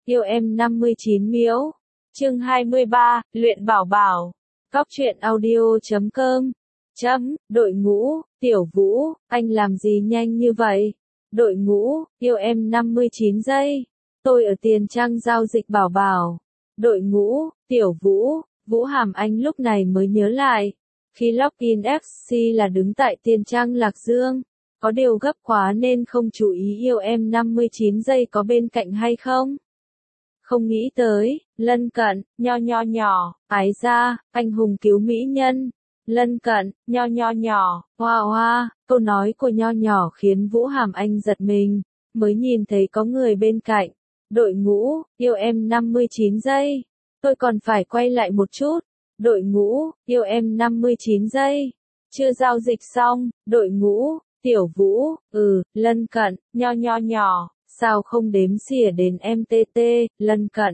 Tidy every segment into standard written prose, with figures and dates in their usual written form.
yêu em 59 miễu. Chương 23, luyện bảo bảo. Cóc truyện audio.com. Đội ngũ, Tiểu Vũ, anh làm gì nhanh như vậy? Đội ngũ, yêu em 59 giây. Tôi ở tiền trang giao dịch bảo bảo. Đội ngũ, Tiểu Vũ, Vũ Hàm Anh lúc này mới nhớ lại. Khi login FC là đứng tại tiền trang Lạc Dương. Có điều gấp quá nên không chú ý yêu em 59 giây có bên cạnh hay không. Không nghĩ tới, lân cận, nhỏ, ái ra, anh hùng cứu mỹ nhân. Lân cận, nhỏ, hoa, câu nói của nhỏ khiến Vũ Hàm Anh giật mình, mới nhìn thấy có người bên cạnh. Đội ngũ, yêu em 59 giây. Tôi còn phải quay lại một chút. Đội ngũ, yêu em 59 giây. Chưa giao dịch xong, đội ngũ, Tiểu Vũ, lân cận, nhỏ, sao không đếm xỉa đến MTT, lân cận.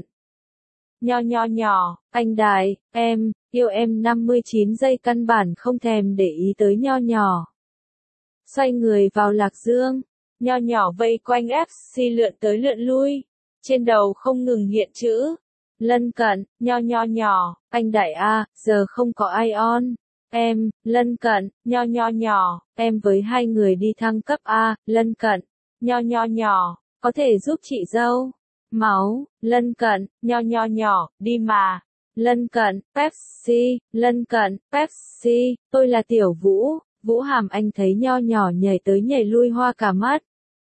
Nhỏ, anh đại, em, yêu em 59 giây căn bản không thèm để ý tới nhỏ. Xoay người vào Lạc Dương, nhỏ vây quanh FC lượn tới lượn lui, trên đầu không ngừng hiện chữ. Lân cận, nhỏ, anh đại a, giờ không có ai on. Em, lân cận, nhỏ, em với hai người đi thăng cấp a, lân cận, nhỏ, có thể giúp chị dâu. Máu, lân cận, nhỏ, đi mà. Lân cận, Pepsi, lân cận, Pepsi, tôi là Tiểu Vũ. Vũ Hàm Anh thấy nhỏ nhảy tới nhảy lui hoa cả mắt.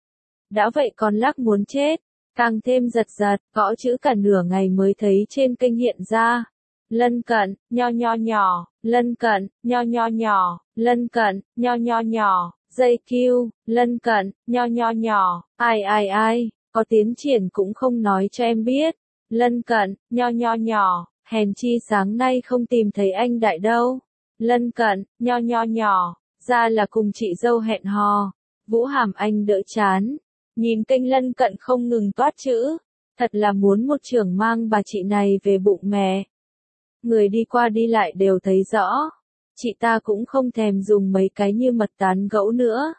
Đã vậy còn lắc muốn chết, càng thêm giật, gõ chữ cả nửa ngày mới thấy trên kênh hiện ra. Lân cận, nhỏ, lân cận, nhỏ, lân cận, nhỏ, dây Q, lân cận, nhỏ, ai, có tiến triển cũng không nói cho em biết. Lân cận, nhỏ, hèn chi sáng nay không tìm thấy anh đại đâu. Lân cận, nhỏ, ra là cùng chị dâu hẹn hò. Vũ Hàm Anh đỡ chán, nhìn kênh lân cận không ngừng toát chữ, thật là muốn một chưởng mang bà chị này về bụng mẹ. Người đi qua đi lại đều thấy rõ, chị ta cũng không thèm dùng mấy cái như mật tán gẫu nữa.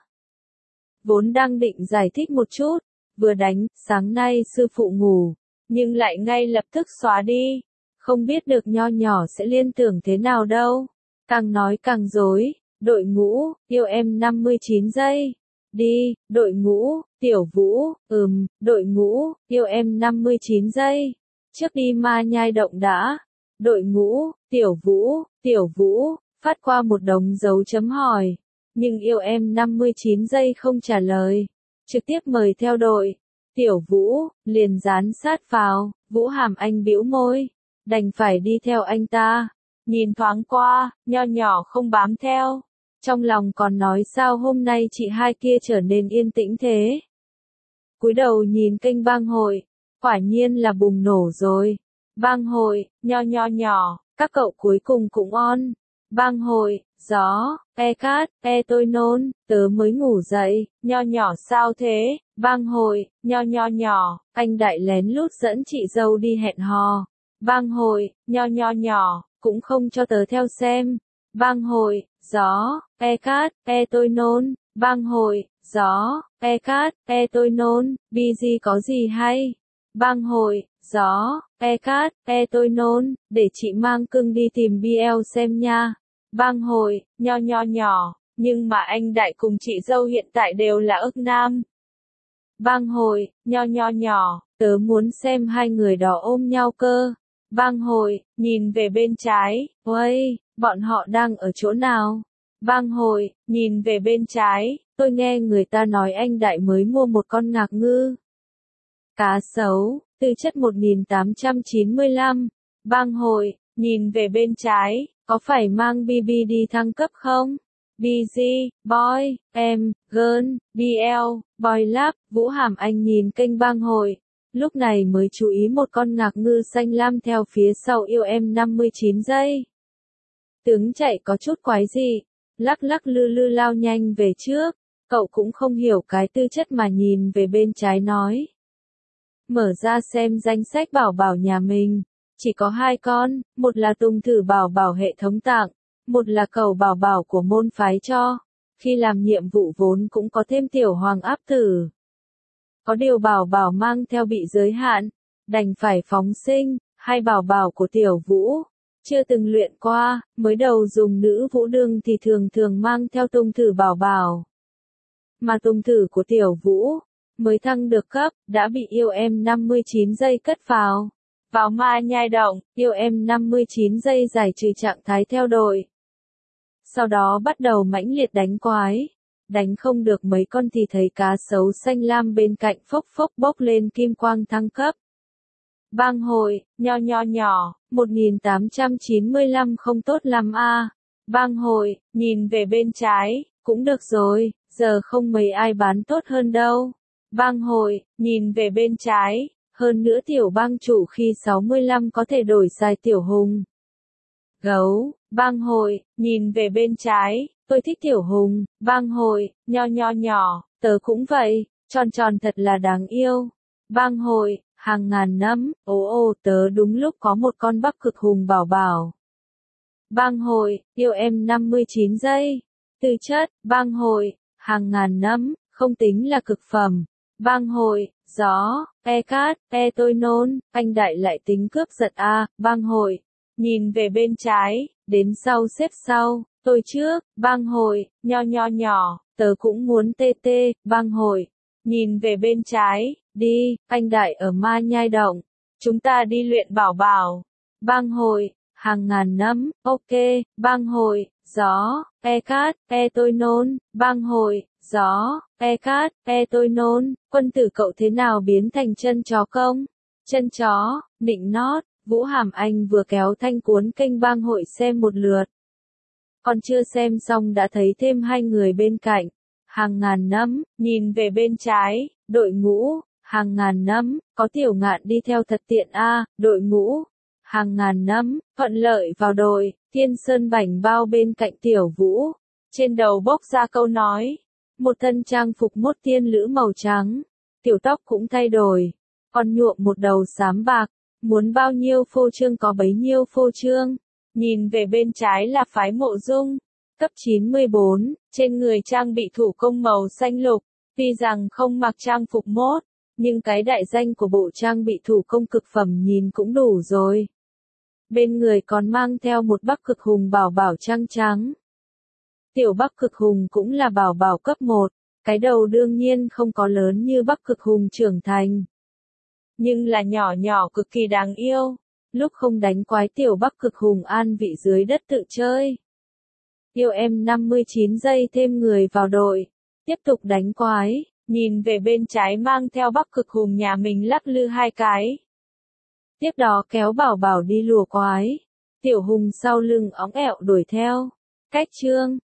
Vốn đang định giải thích một chút, vừa đánh, sáng nay sư phụ ngủ, nhưng lại ngay lập tức xóa đi, không biết được nhỏ sẽ liên tưởng thế nào đâu. Càng nói càng dối, đội ngũ, yêu em 59 giây. Đi, đội ngũ, Tiểu Vũ, đội ngũ, yêu em 59 giây. Trước đi ma nhai động đã. Đội ngũ, Tiểu Vũ, phát qua một đống dấu chấm hỏi. Nhưng yêu em 59 giây không trả lời. Trực tiếp mời theo đội. Tiểu Vũ, liền dán sát vào. Vũ Hàm Anh bĩu môi. Đành phải đi theo anh ta. Nhìn thoáng qua, nhỏ không bám theo. Trong lòng còn nói sao hôm nay chị hai kia trở nên yên tĩnh thế. Cúi đầu nhìn kênh bang hội. Quả nhiên là bùng nổ rồi. Bang hội, nhỏ, các cậu cuối cùng cũng on. Bang hội, gió, cát, tôi nôn, tớ mới ngủ dậy, nhỏ sao thế? Bang hội, nhỏ, anh đại lén lút dẫn chị dâu đi hẹn hò. Bang hội, nhỏ, cũng không cho tớ theo xem. Bang hội, gió, cát, tôi nôn. Bang hội, gió, cát, tôi nôn, BG có gì hay? Bang hội, gió, cát, tôi nôn, để chị mang cưng đi tìm BL xem nha. Bang hội, nhỏ, nhưng mà anh đại cùng chị dâu hiện tại đều là ức nam. Bang hội, nhỏ, tớ muốn xem hai người đó ôm nhau cơ. Bang hội, nhìn về bên trái, uây, bọn họ đang ở chỗ nào? Bang hội, nhìn về bên trái, tôi nghe người ta nói anh đại mới mua một con ngạc ngư. Cá sấu, tư chất 1895. Bang hội, nhìn về bên trái, có phải mang BB đi thăng cấp không? BG, Boy, em, Girl, BL, Boy Lab, Vũ Hàm Anh nhìn kênh bang hội. Lúc này mới chú ý một con ngạc ngư xanh lam theo phía sau yêu em 59 giây. Tướng chạy có chút quái gì, lắc lư lao nhanh về trước, cậu cũng không hiểu cái tư chất mà nhìn về bên trái nói. Mở ra xem danh sách bảo bảo nhà mình, chỉ có 2 con, một là Tùng Thử bảo bảo hệ thống tặng, một là Cầu bảo bảo của môn phái cho. Khi làm nhiệm vụ vốn cũng có thêm tiểu hoàng áp tử. Có điều bảo bảo mang theo bị giới hạn, đành phải phóng sinh, hai bảo bảo của Tiểu Vũ. Chưa từng luyện qua, mới đầu dùng nữ vũ đương thì thường thường mang theo tung thử bảo bảo. Mà tung thử của Tiểu Vũ, mới thăng được cấp, đã bị yêu em 59 giây cất vào. Vào ma nhai động, yêu em 59 giây giải trừ trạng thái theo đội. Sau đó bắt đầu mãnh liệt đánh quái. Đánh không được mấy con thì thấy cá sấu xanh lam bên cạnh phốc phốc bốc lên kim quang thăng cấp. Bang hội, nho nhỏ, 1895 không tốt lắm a. Bang hội, nhìn về bên trái, cũng được rồi, giờ không mấy ai bán tốt hơn đâu. Bang hội, nhìn về bên trái, hơn nữa tiểu bang chủ khi 65 có thể đổi sai tiểu hùng. Gấu, bang hội, nhìn về bên trái, tôi thích tiểu hùng. Bang hội, nho nhỏ, tớ cũng vậy, tròn tròn thật là đáng yêu. Bang hội, hàng ngàn năm, tớ đúng lúc có một con bắc cực hùng bảo bảo. Bang hội, yêu em 59 giây. Tư chất, bang hội, hàng ngàn năm, không tính là cực phẩm. Bang hội, gió, cát, tôi nôn, anh đại lại tính cướp giật a. Bang hội, nhìn về bên trái, đến sau xếp sau, tôi trước. Bang hội, nho nhỏ, tớ cũng muốn tê. Bang hội, nhìn về bên trái, đi, anh đại ở ma nhai động, chúng ta đi luyện bảo bảo. Bang hội, hàng ngàn năm, ok. Bang hội, gió, cát, tôi nôn. Bang hội, gió, cát, tôi nôn. Quân tử cậu thế nào biến thành chân chó công? Chân chó, nịnh nót. Vũ Hàm Anh vừa kéo thanh cuốn kênh bang hội xem một lượt. Còn chưa xem xong đã thấy thêm hai người bên cạnh. Hàng ngàn năm, nhìn về bên trái, đội ngũ. Hàng ngàn năm, có Tiểu Ngạn đi theo thật tiện a. Đội ngũ. Hàng ngàn năm, thuận lợi vào đội. Thiên Sơn bảnh bao bên cạnh Tiểu Vũ. Trên đầu bốc ra câu nói. Một thân trang phục mốt tiên lữ màu trắng. Tiểu tóc cũng thay đổi. Còn nhuộm một đầu xám bạc. Muốn bao nhiêu phô trương có bấy nhiêu phô trương. Nhìn về bên trái là phái Mộ Dung. Cấp 94, trên người trang bị thủ công màu xanh lục. Tuy rằng không mặc trang phục mốt, nhưng cái đại danh của bộ trang bị thủ công cực phẩm nhìn cũng đủ rồi. Bên người còn mang theo một bắc cực hùng bảo bảo trang trắng. Tiểu bắc cực hùng cũng là bảo bảo cấp 1, cái đầu đương nhiên không có lớn như bắc cực hùng trưởng thành. Nhưng là nhỏ cực kỳ đáng yêu. Lúc không đánh quái tiểu bắc cực hùng an vị dưới đất tự chơi. Yêu em 59 giây thêm người vào đội. Tiếp tục đánh quái. Nhìn về bên trái mang theo bắc cực hùng nhà mình lắc lư hai cái. Tiếp đó kéo bảo bảo đi lùa quái. Tiểu hùng sau lưng óng ẹo đuổi theo. Cách chương.